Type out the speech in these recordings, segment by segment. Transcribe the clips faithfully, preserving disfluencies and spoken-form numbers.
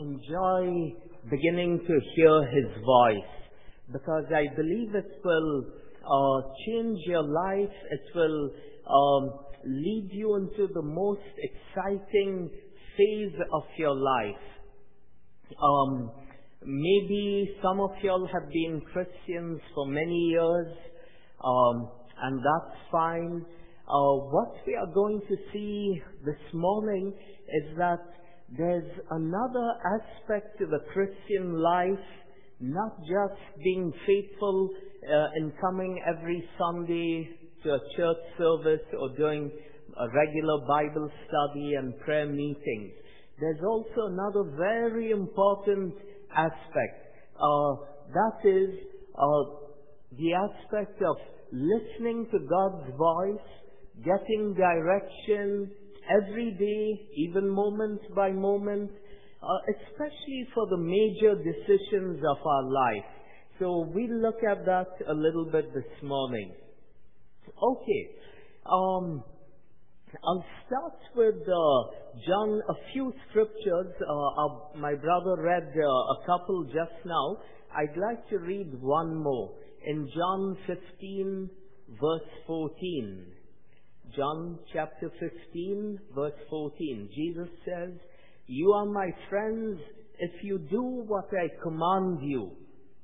enjoy beginning to hear His voice, because I believe it will uh, change your life. It will um, lead you into the most exciting phase of your life. Um, maybe some of y'all have been Christians for many years, um, and that's fine. Uh, what we are going to see this morning is that there's another aspect to the Christian life, not just being faithful uh, in coming every Sunday to a church service or doing a regular Bible study and prayer meetings. There's also another very important aspect. Uh, that is uh, the aspect of listening to God's voice, getting direction every day, even moment by moment, uh, especially for the major decisions of our life. So we'll look at that a little bit this morning. Okay, um, I'll start with uh, John, a few scriptures. Uh, uh, my brother read uh, a couple just now. I'd like to read one more. In John fifteen, verse fourteen. John chapter fifteen, verse fourteen. Jesus says, "You are my friends if you do what I command you."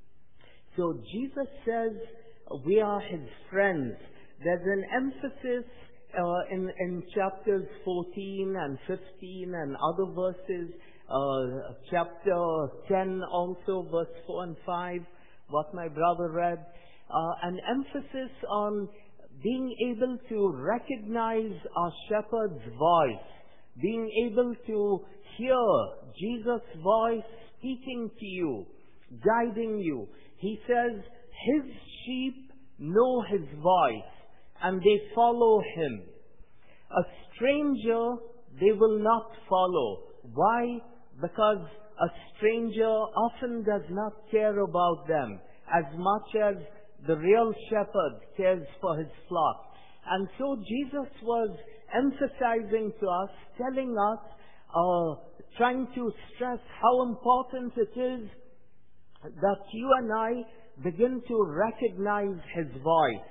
So Jesus says we are His friends. There's an emphasis uh, in, in chapters fourteen and fifteen and other verses. Uh, chapter ten also, verse four and five, what my brother read. Uh, an emphasis on being able to recognize our shepherd's voice, being able to hear Jesus' voice speaking to you, guiding you. He says, His sheep know His voice, and they follow Him. A stranger they will not follow. Why? Because a stranger often does not care about them as much as the real shepherd cares for his flock. And so Jesus was emphasizing to us, telling us, uh, trying to stress how important it is that you and I begin to recognize His voice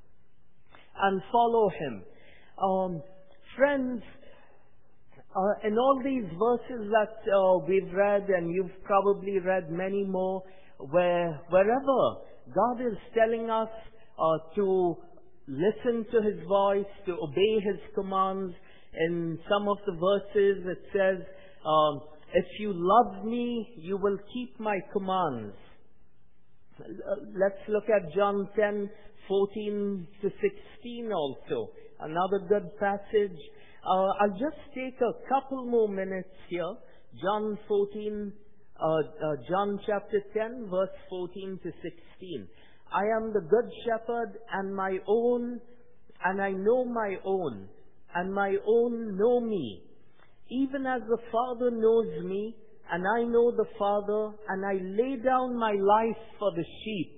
and follow Him. Um, friends, uh, in all these verses that uh, we've read, and you've probably read many more, where wherever God is telling us uh, to listen to His voice, to obey His commands. In some of the verses it says, um, if you love me, you will keep my commands. Uh, let's look at John ten, fourteen to sixteen also. Another good passage. Uh, I'll just take a couple more minutes here. John fourteen, Uh, uh, John chapter ten, verse fourteen to sixteen. I am the good shepherd, and my own, and I know my own, and my own know me. Even as the Father knows me, and I know the Father, and I lay down my life for the sheep.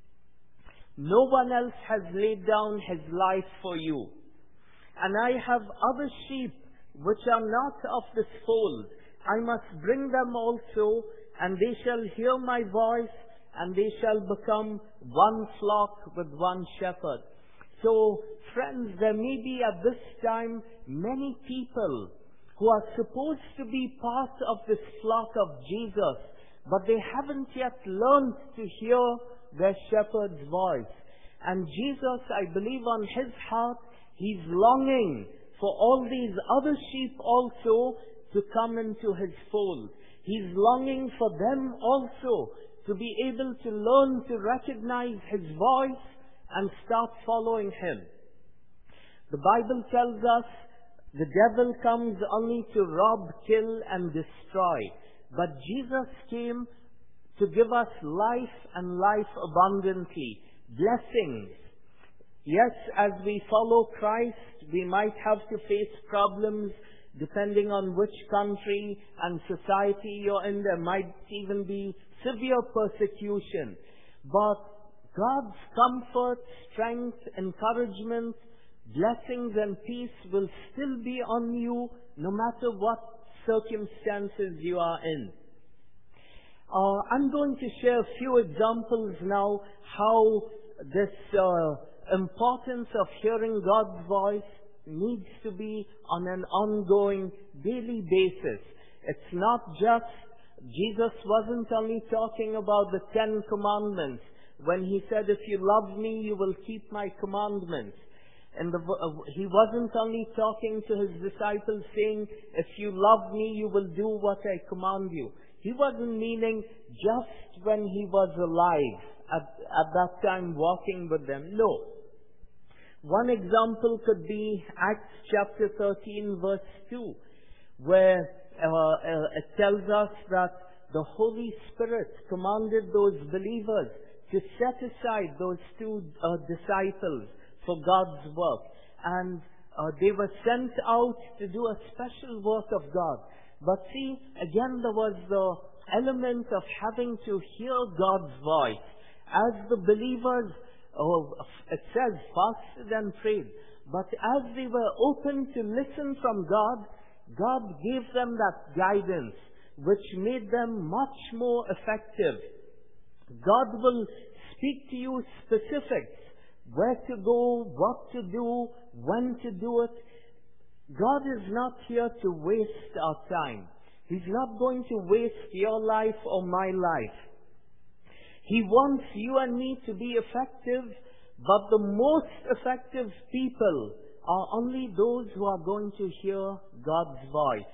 No one else has laid down his life for you. And I have other sheep which are not of this fold. I must bring them also, and they shall hear my voice, and they shall become one flock with one shepherd. So, friends, there may be at this time many people who are supposed to be part of this flock of Jesus, but they haven't yet learned to hear their shepherd's voice. And Jesus, I believe on His heart, He's longing for all these other sheep also to come into His fold. He's longing for them also to be able to learn to recognize His voice and start following Him. The Bible tells us the devil comes only to rob, kill, and destroy. But Jesus came to give us life and life abundantly, blessings. Yes, as we follow Christ, we might have to face problems depending on which country and society you're in. There might even be severe persecution. But God's comfort, strength, encouragement, blessings and peace will still be on you no matter what circumstances you are in. Uh, I'm going to share a few examples now how this uh, importance of hearing God's voice needs to be on an ongoing, daily basis. It's not just, Jesus wasn't only talking about the Ten Commandments when He said, if you love me, you will keep my commandments. And the, uh, He wasn't only talking to His disciples saying, if you love me, you will do what I command you. He wasn't meaning just when He was alive, at, at that time walking with them. No. One example could be Acts chapter thirteen verse two, where uh, uh, it tells us that the Holy Spirit commanded those believers to set aside those two uh, disciples for God's work. And uh, they were sent out to do a special work of God. But see, again there was the element of having to hear God's voice. As the believers, oh, it says, fasted and prayed. But as they were open to listen from God, God gave them that guidance, which made them much more effective. God will speak to you specifics, where to go, what to do, when to do it. God is not here to waste our time. He's not going to waste your life or my life. He wants you and me to be effective, but the most effective people are only those who are going to hear God's voice.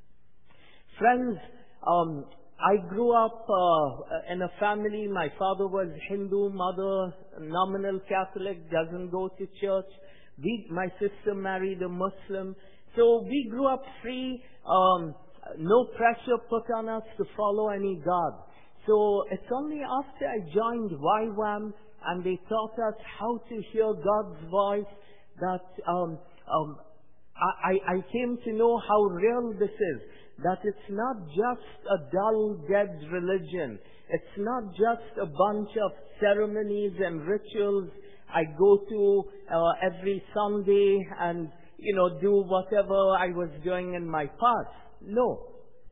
Friends, um, I grew up uh, in a family. My father was Hindu, mother nominal Catholic, doesn't go to church. We, my sister married a Muslim. So we grew up free, um, no pressure put on us to follow any God. So it's only after I joined Y WAM and they taught us how to hear God's voice that um, um, I, I came to know how real this is. That it's not just a dull, dead religion. It's not just a bunch of ceremonies and rituals I go to uh, every Sunday and, you know, do whatever I was doing in my past. No.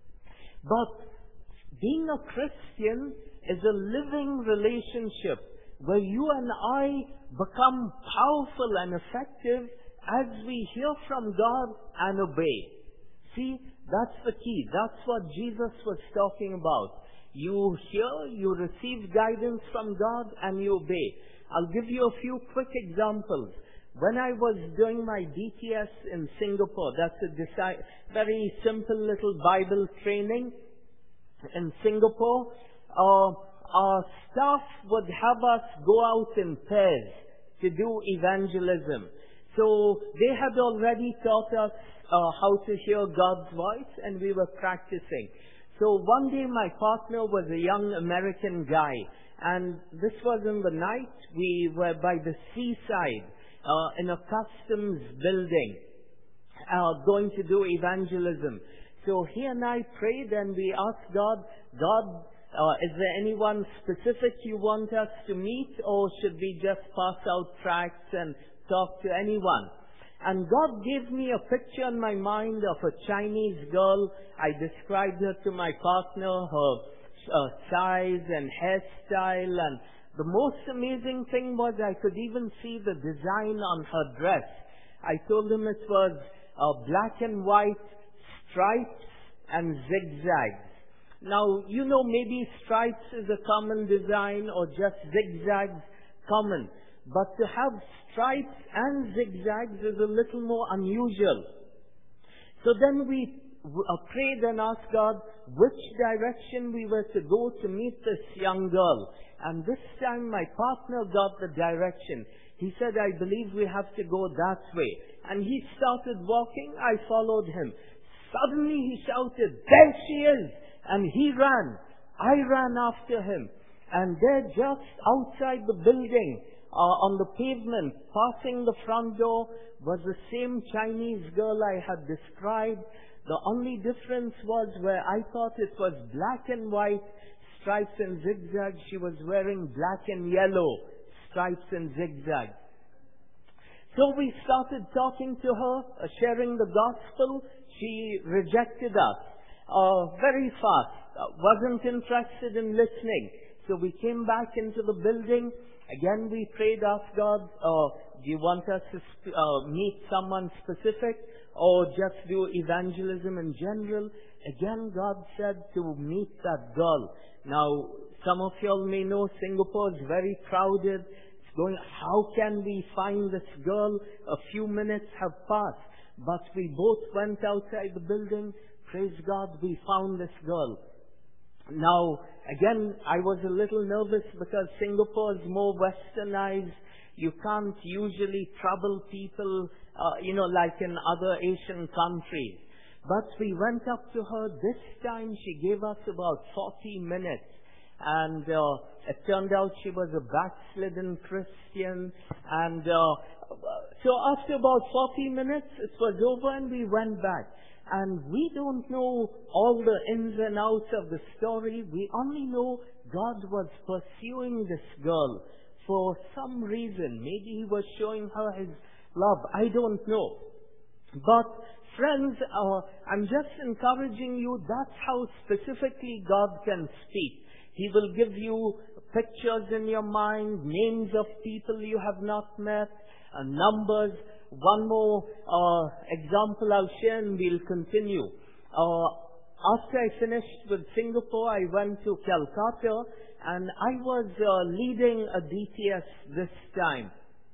But being a Christian is a living relationship where you and I become powerful and effective as we hear from God and obey. See, that's the key. That's what Jesus was talking about. You hear, you receive guidance from God, and you obey. I'll give you a few quick examples. When I was doing my D T S in Singapore, that's a deci- very simple little Bible training in Singapore, uh, our staff would have us go out in pairs to do evangelism. So they had already taught us uh, how to hear God's voice, and we were practicing. So one day my partner was a young American guy, and this was in the night. We were by the seaside uh, in a customs building uh, going to do evangelism. So he and I prayed and we asked God, God, uh, is there anyone specific you want us to meet, or should we just pass out tracts and talk to anyone? And God gave me a picture in my mind of a Chinese girl. I described her to my partner, her uh, size and hairstyle, and the most amazing thing was I could even see the design on her dress. I told him it was uh, black and white, stripes and zigzags. Now, you know, maybe stripes is a common design or just zigzags common. But to have stripes and zigzags is a little more unusual. So then we uh, prayed and asked God which direction we were to go to meet this young girl. And this time my partner got the direction. He said, I believe we have to go that way. And he started walking. I followed him. Suddenly he shouted, there she is! And he ran. I ran after him. And there just outside the building, uh, on the pavement, passing the front door, was the same Chinese girl I had described. The only difference was where I thought it was black and white, stripes and zigzags, she was wearing black and yellow stripes and zigzags. So we started talking to her, uh, sharing the gospel. She rejected us uh, very fast. wasn't interested in listening. So we came back into the building. Again, we prayed, asked God, uh, do you want us to sp- uh, meet someone specific or just do evangelism in general? Again, God said to meet that girl. Now, some of you all may know Singapore is very crowded. It's going, how can we find this girl? A few minutes have passed. But we both went outside the building. Praise God, we found this girl. Now, again, I was a little nervous because Singapore is more westernized. You can't usually trouble people, uh, you know, like in other Asian countries. But we went up to her. This time she gave us about forty minutes. And uh, it turned out she was a backslidden Christian. And uh, so after about forty minutes, it was over and we went back. And we don't know all the ins and outs of the story. We only know God was pursuing this girl for some reason. Maybe He was showing her His love. I don't know. But friends, uh, I'm just encouraging you, that's how specifically God can speak. He will give you pictures in your mind, names of people you have not met, uh, numbers. One more uh, example I'll share and we'll continue. Uh, after I finished with Singapore, I went to Calcutta and I was uh, leading a D T S this time.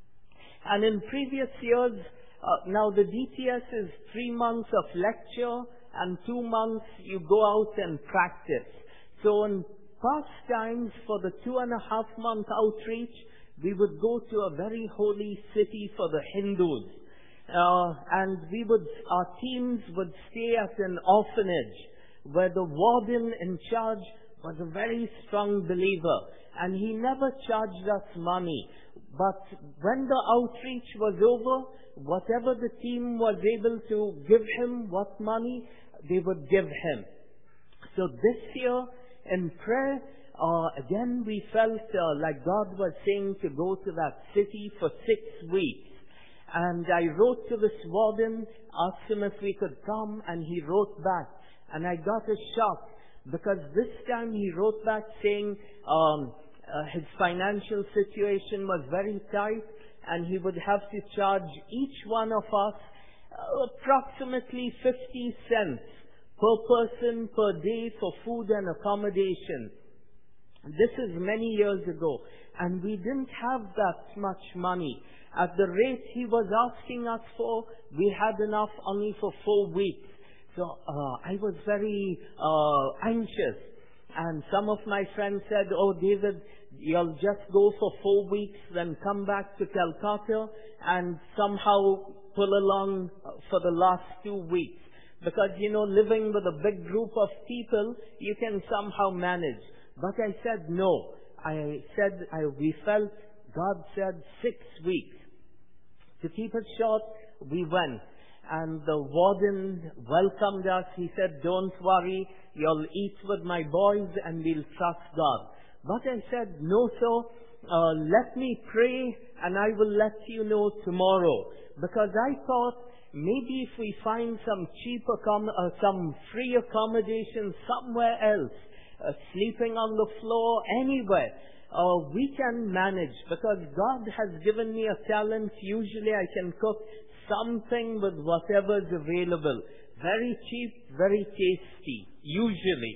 And in previous years, uh, now the D T S is three months of lecture and two months you go out and practice. So in past times, for the two and a half month outreach, we would go to a very holy city for the Hindus. Uh, and we would, our teams would stay at an orphanage where the warden in charge was a very strong believer. And he never charged us money. But when the outreach was over, whatever the team was able to give him, what money, they would give him. So this year, in prayer, uh, again we felt uh, like God was saying to go to that city for six weeks. And I wrote to this warden, asked him if we could come, and he wrote back. And I got a shock, because this time he wrote back saying um, uh, his financial situation was very tight, and he would have to charge each one of us uh, approximately fifty cents per person per day for food and accommodation. This is many years ago, and we didn't have that much money. At the rate he was asking us for, we had enough only for four weeks. So uh, I was very uh, anxious. And some of my friends said, oh David, you'll just go for four weeks, then come back to Calcutta and somehow pull along for the last two weeks. Because, you know, living with a big group of people, you can somehow manage. But I said no. I said, I, we felt, God said six weeks. To keep it short, we went. And the warden welcomed us. He said, don't worry, you'll eat with my boys and we'll trust God. But I said, no sir, uh, let me pray and I will let you know tomorrow. Because I thought, maybe if we find some cheap accom- uh, some free accommodation somewhere else, uh, sleeping on the floor, anywhere, uh, we can manage. Because God has given me a talent. Usually I can cook something with whatever is available. Very cheap, very tasty, usually.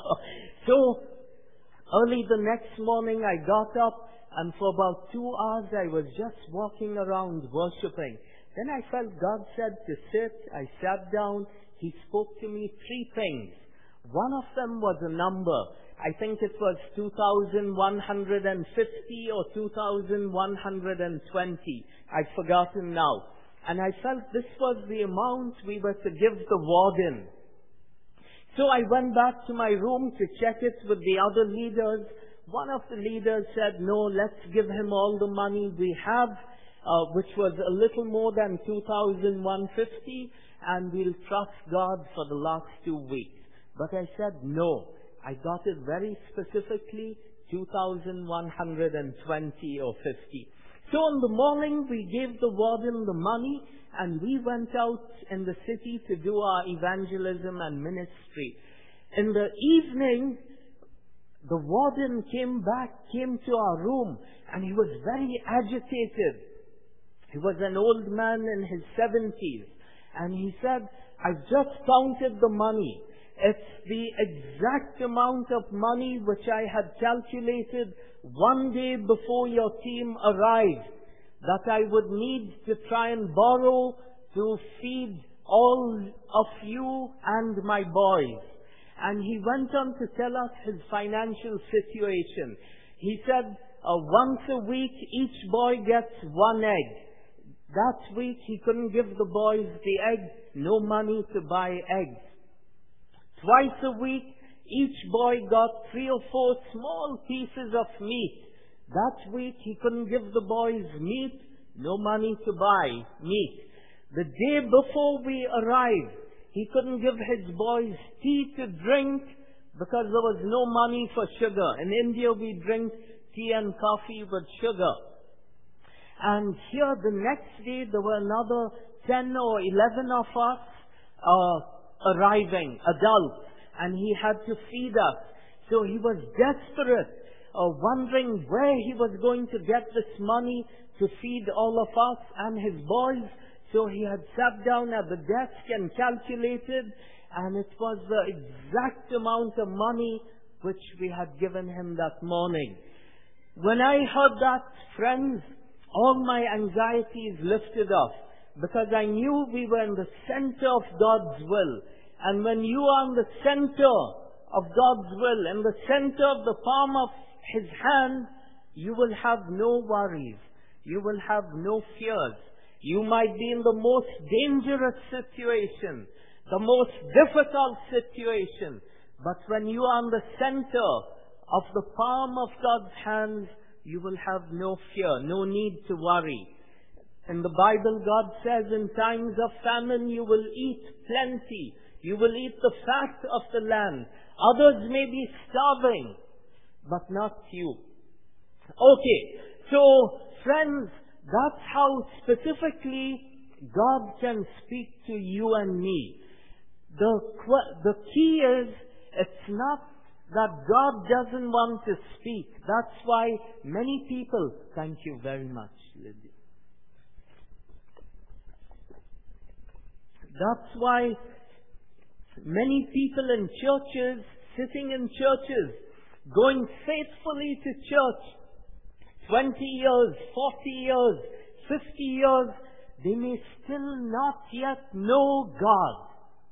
So, early the next morning I got up, and for about two hours I was just walking around worshipping. Then I felt God said to sit. I sat down. He spoke to me three things. One of them was a number. I think it was two thousand one hundred fifty or two thousand one hundred twenty. I've forgotten now. And I felt this was the amount we were to give the warden. So I went back to my room to check it with the other leaders. One of the leaders said, no, let's give him all the money we have, uh, which was a little more than two thousand one hundred fifty, and we'll trust God for the last two weeks. But I said, no. I got it very specifically, two thousand one hundred twenty or fifty. So in the morning, we gave the warden the money, and we went out in the city to do our evangelism and ministry. In the evening, the warden came back, came to our room, and he was very agitated. He was an old man in his seventies. And he said, "I've just counted the money. It's the exact amount of money which I had calculated one day before your team arrived, that I would need to try and borrow to feed all of you and my boys." And he went on to tell us his financial situation. He said, uh, once a week each boy gets one egg. That week he couldn't give the boys the egg, no money to buy eggs. Twice a week each boy got three or four small pieces of meat. That week he couldn't give the boys meat, no money to buy meat. The day before we arrived, he couldn't give his boys tea to drink because there was no money for sugar. In India we drink tea and coffee with sugar. And here the next day there were another ten or eleven of us uh, arriving, adults, and he had to feed us. So he was desperate, uh, wondering where he was going to get this money to feed all of us and his boys. So he had sat down at the desk and calculated, and it was the exact amount of money which we had given him that morning. When I heard that, friends, all my anxieties lifted off, because I knew we were in the center of God's will. And when you are in the center of God's will, in the center of the palm of His hand, you will have no worries. You will have no fears. You might be in the most dangerous situation, the most difficult situation, but when you are in the center of the palm of God's hands, you will have no fear, no need to worry. In the Bible, God says, in times of famine, you will eat plenty. You will eat the fat of the land. Others may be starving, but not you. Okay, so friends, that's how specifically God can speak to you and me. The, the key is, it's not that God doesn't want to speak. That's why many people, thank you very much, Lydia. That's why many people in churches, sitting in churches, going faithfully to church, twenty years, forty years, fifty years, they may still not yet know God,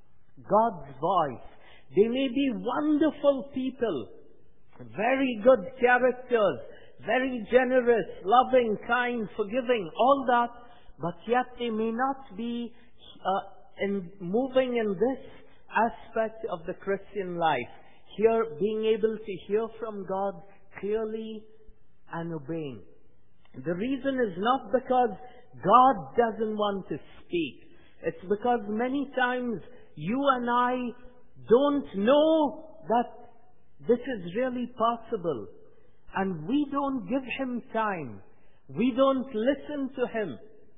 God's voice. They may be wonderful people, very good characters, very generous, loving, kind, forgiving, all that, but yet they may not be uh, in moving in this aspect of the Christian life. Here, being able to hear from God clearly and obeying. The reason is not because God doesn't want to speak. It's because many times you and I don't know that this is really possible. And we don't give Him time. We don't listen to Him.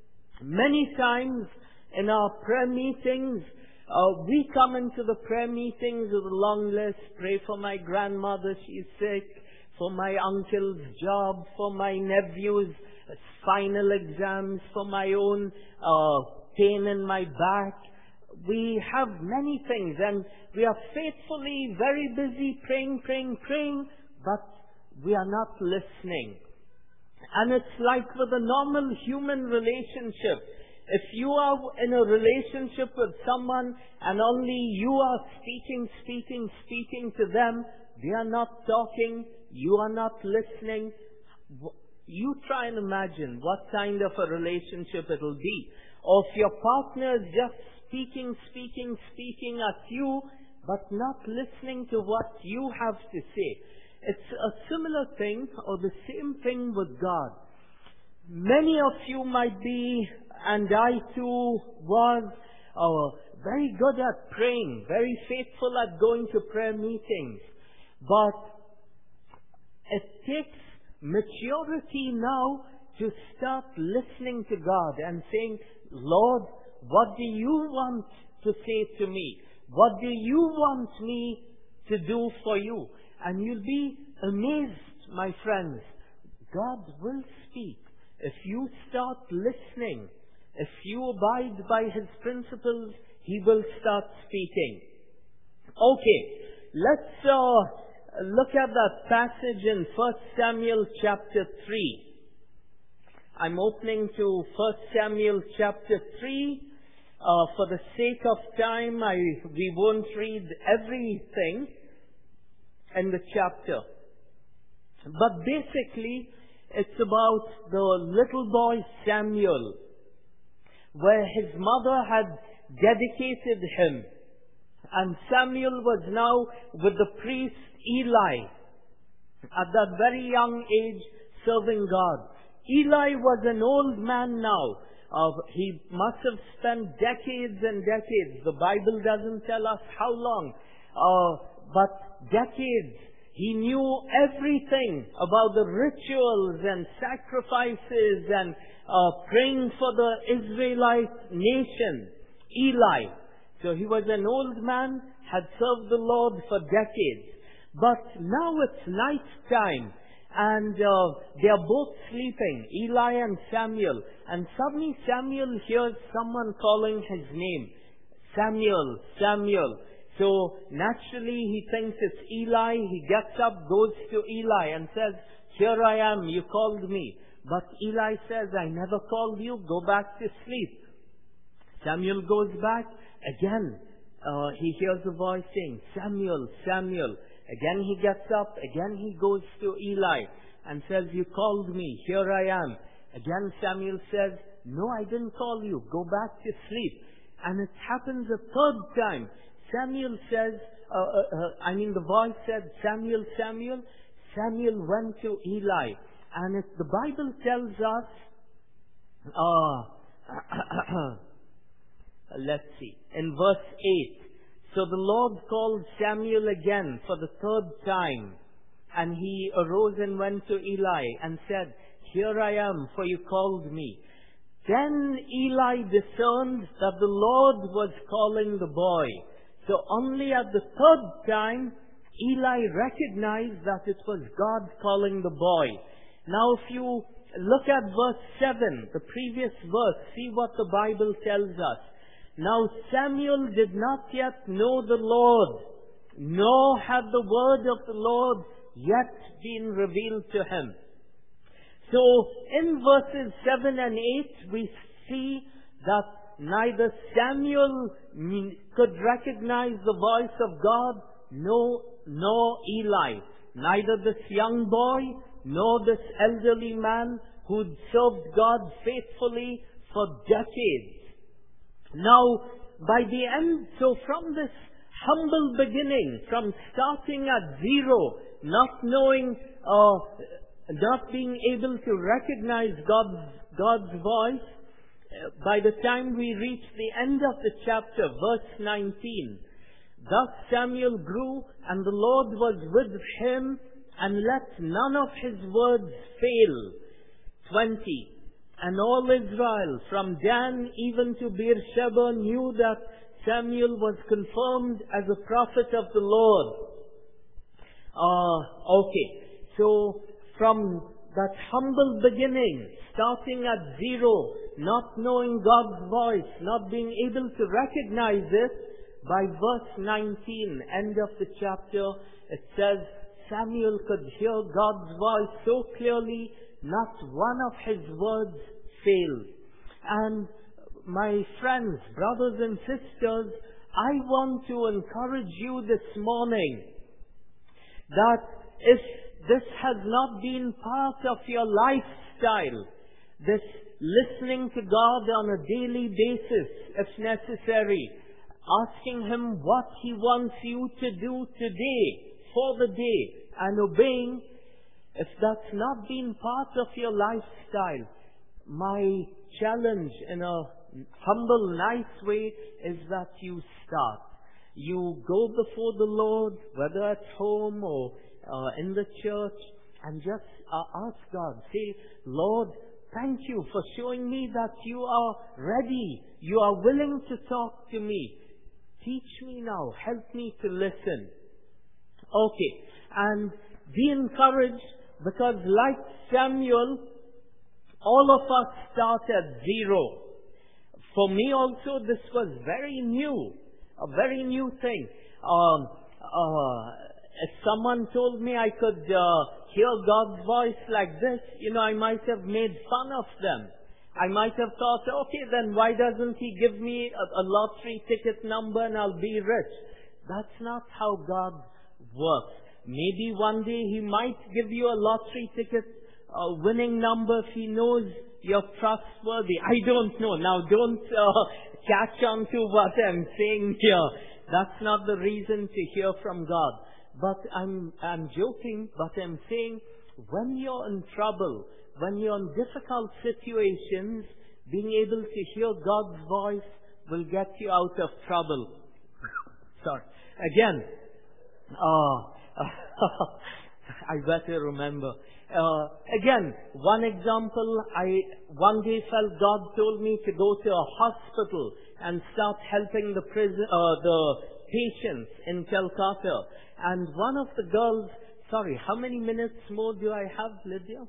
Many times in our prayer meetings, uh, we come into the prayer meetings with a long list. Pray for my grandmother, she's sick. For my uncle's job. For my nephew's final exams. For my own uh, pain in my back. We have many things, and we are faithfully very busy praying, praying, praying, but we are not listening. And it's like with a normal human relationship. If you are in a relationship with someone and only you are speaking, speaking, speaking to them, they are not talking, you are not listening, you try and imagine what kind of a relationship it will be. Or if your partner is just speaking, speaking, speaking at you, but not listening to what you have to say. It's a similar thing, or the same thing with God. Many of you might be, and I too was, uh, very good at praying, very faithful at going to prayer meetings. But it takes maturity now to start listening to God and saying, Lord, what do you want to say to me? What do you want me to do for you. And you'll be amazed, my friends. God will speak. If you start listening, if you abide by His principles, He will start speaking. Okay, let's uh, look at that passage in First Samuel chapter three. I'm opening to First Samuel chapter three. Uh, for the sake of time, I, we won't read everything in the chapter. But basically, it's about the little boy Samuel, where his mother had dedicated him. And Samuel was now with the priest Eli, at that very young age, serving God. Eli was an old man now. Uh, he must have spent decades and decades. The Bible doesn't tell us how long, uh, but decades. He knew everything about the rituals and sacrifices and uh, praying for the Israelite nation. Eli. So he was an old man, had served the Lord for decades. But now it's night time, and uh, they are both sleeping, Eli and Samuel. And suddenly Samuel hears someone calling his name. Samuel, Samuel. So naturally he thinks it's Eli. He gets up, goes to Eli and says, "Here I am, you called me." But Eli says, "I never called you, go back to sleep." Samuel goes back. Again, uh, he hears a voice saying, "Samuel, Samuel." Again he gets up. Again he goes to Eli and says, "You called me, here I am." Again Samuel says, "No, I didn't call you, go back to sleep." And it happens a third time. Samuel says, uh, uh, uh, I mean the voice said, "Samuel, Samuel." Samuel went to Eli. And it, the Bible tells us, uh, let's see, in verse eight, "So the Lord called Samuel again for the third time. And he arose and went to Eli and said, 'Here I am, for you called me.' Then Eli discerned that the Lord was calling the boy. So only at the third time, Eli recognized that it was God calling the boy. Now if you look at verse seven, the previous verse, see what the Bible tells us. "Now Samuel did not yet know the Lord, nor had the word of the Lord yet been revealed to him." So in verses seven and eight, we see that neither Samuel could recognize the voice of God, nor, nor Eli. Neither this young boy, nor this elderly man who'd served God faithfully for decades. Now, by the end, so from this humble beginning, from starting at zero, not knowing, uh, not being able to recognize God's, God's voice, uh, by the time we reach the end of the chapter, verse nineteen, "Thus Samuel grew, and the Lord was with him, and let none of his words fail." twenty, "And all Israel, from Dan even to Beersheba, knew that Samuel was confirmed as a prophet of the Lord." Uh, okay, so from that humble beginning, starting at zero, not knowing God's voice, not being able to recognize it, by verse nineteen, end of the chapter, it says, Samuel could hear God's voice so clearly, not one of his words failed. And my friends, brothers and sisters, I want to encourage you this morning that if this has not been part of your lifestyle, this listening to God on a daily basis, if necessary, asking Him what He wants you to do today, for the day, and obeying, if that's not been part of your lifestyle, my challenge in a humble, nice way is that you start. You go before the Lord, whether at home or uh, in the church, and just uh, ask God. Say, Lord, thank you for showing me that you are ready. You are willing to talk to me. Teach me now. Help me to listen. Okay. And be encouraged, because like Samuel, all of us start at zero. For me also, this was very new, a very new thing. Um, uh, if someone told me I could uh, hear God's voice like this, you know, I might have made fun of them. I might have thought, okay, then why doesn't He give me a, a lottery ticket number and I'll be rich? That's not how God works. Maybe one day He might give you a lottery ticket uh, winning number if He knows you're trustworthy. I don't know. Now, don't uh, catch on to what I'm saying here. That's not the reason to hear from God. But I'm, I'm joking, but I'm saying when you're in trouble, when you're in difficult situations, being able to hear God's voice will get you out of trouble. Sorry. Again, uh, I better remember. Uh, again, one example, I one day felt God told me to go to a hospital and start helping the prison, uh, the patients in Calcutta. And one of the girls, sorry, how many minutes more do I have, Lydia?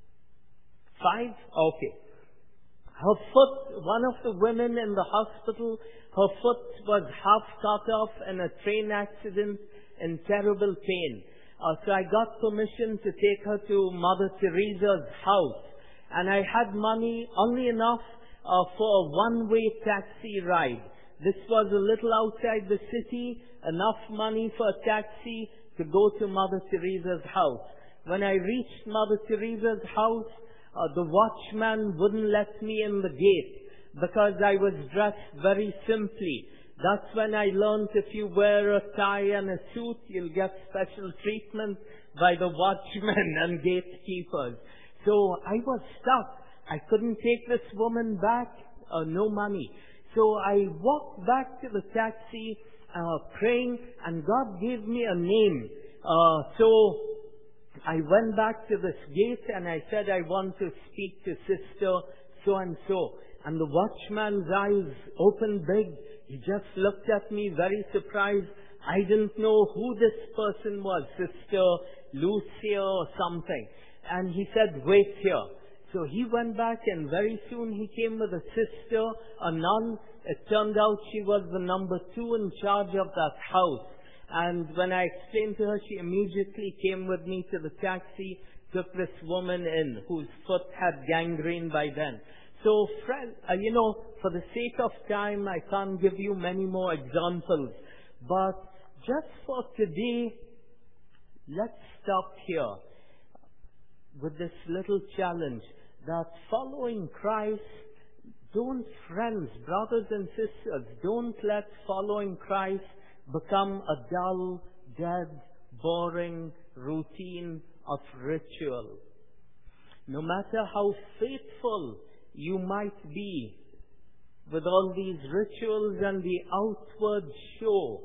Five? Okay. Her foot, one of the women in the hospital, her foot was half cut off in a train accident in terrible pain. Uh, so I got permission to take her to Mother Teresa's house. And I had money, only enough uh, for a one-way taxi ride. This was a little outside the city, enough money for a taxi to go to Mother Teresa's house. When I reached Mother Teresa's house, uh, the watchman wouldn't let me in the gate because I was dressed very simply. That's when I learned if you wear a tie and a suit, you'll get special treatment by the watchmen and gatekeepers. So I was stuck. I couldn't take this woman back, uh, no money. So I walked back to the taxi, uh, praying, and God gave me a name. Uh, so I went back to this gate and I said, I want to speak to Sister so-and-so. And the watchman's eyes opened big. He just looked at me very surprised. I didn't know who this person was, Sister Lucia or something. And he said, wait here. So he went back and very soon he came with a sister, a nun. It turned out she was the number two in charge of that house. And when I explained to her, she immediately came with me to the taxi, took this woman in whose foot had gangrene by then. So, friend, uh, you know, for the sake of time, I can't give you many more examples. But just for today, let's stop here with this little challenge that following Christ, don't, friends, brothers and sisters, don't let following Christ become a dull, dead, boring routine of ritual. No matter how faithful you might be with all these rituals and the outward show,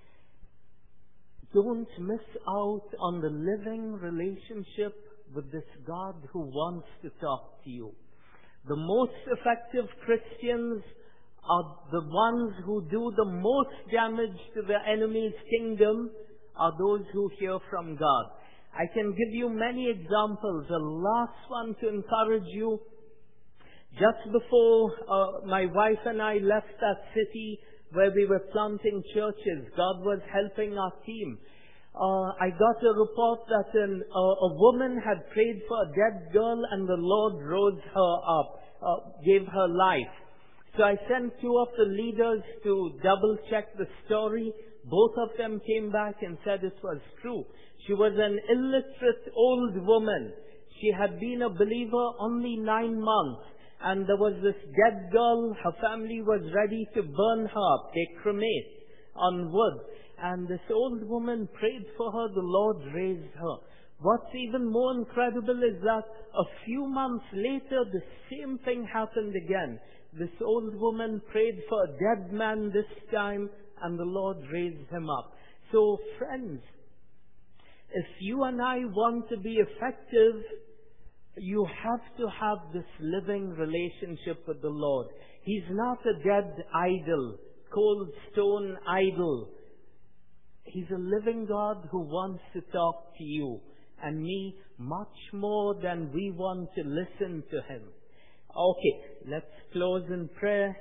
don't miss out on the living relationship with this God who wants to talk to you. The most effective Christians are the ones who do the most damage to the enemy's kingdom, are those who hear from God. I can give you many examples. The last one to encourage you. Just before uh, my wife and I left that city where we were planting churches, God was helping our team. Uh, I got a report that an, uh, a woman had prayed for a dead girl and the Lord rose her up, uh, gave her life. So I sent two of the leaders to double check the story. Both of them came back and said it was true. She was an illiterate old woman. She had been a believer only nine months. And there was this dead girl. Her family was ready to burn her up. They cremate on wood. And this old woman prayed for her. The Lord raised her. What's even more incredible is that a few months later, the same thing happened again. This old woman prayed for a dead man this time, and the Lord raised him up. So, friends, if you and I want to be effective, you have to have this living relationship with the Lord. He's not a dead idol, cold stone idol. He's a living God who wants to talk to you and me much more than we want to listen to Him. Okay, let's close in prayer.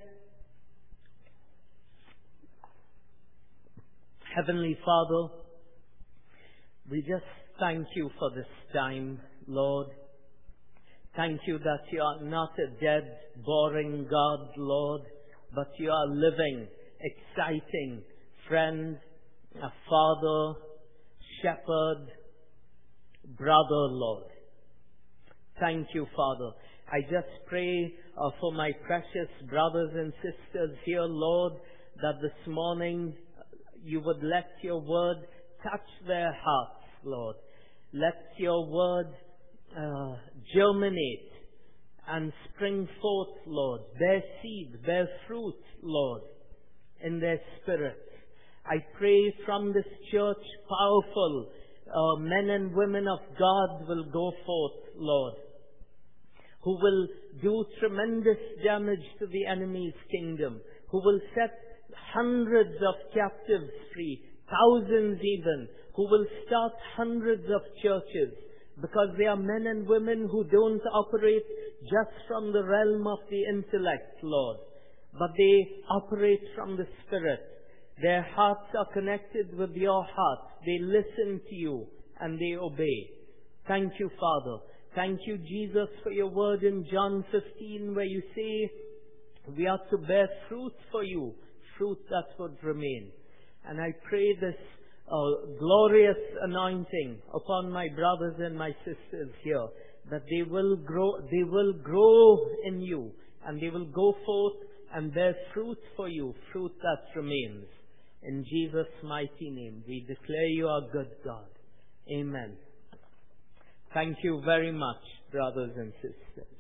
Heavenly Father, we just thank you for this time, Lord. Thank you that you are not a dead, boring God, Lord, but you are living, exciting friend, a father, shepherd, brother, Lord. Thank you, Father. I just pray uh, for my precious brothers and sisters here, Lord, that this morning you would let your word touch their hearts, Lord. Let your word uh, germinate and spring forth, Lord. Bear seed, bear fruit, Lord, in their spirit. I pray from this church, powerful uh, men and women of God will go forth, Lord, who will do tremendous damage to the enemy's kingdom, who will set hundreds of captives free, thousands even, who will start hundreds of churches, because they are men and women who don't operate just from the realm of the intellect, Lord, but they operate from the Spirit. Their hearts are connected with your heart. They listen to you and they obey. Thank you, Father. Thank you, Jesus, for your word in John fifteen, where you say we are to bear fruit for you, fruit that would remain. And I pray this uh, glorious anointing upon my brothers and my sisters here, that they will grow, they will grow in you, and they will go forth and bear fruit for you, fruit that remains. In Jesus' mighty name, we declare you are good God. Amen. Thank you very much, brothers and sisters.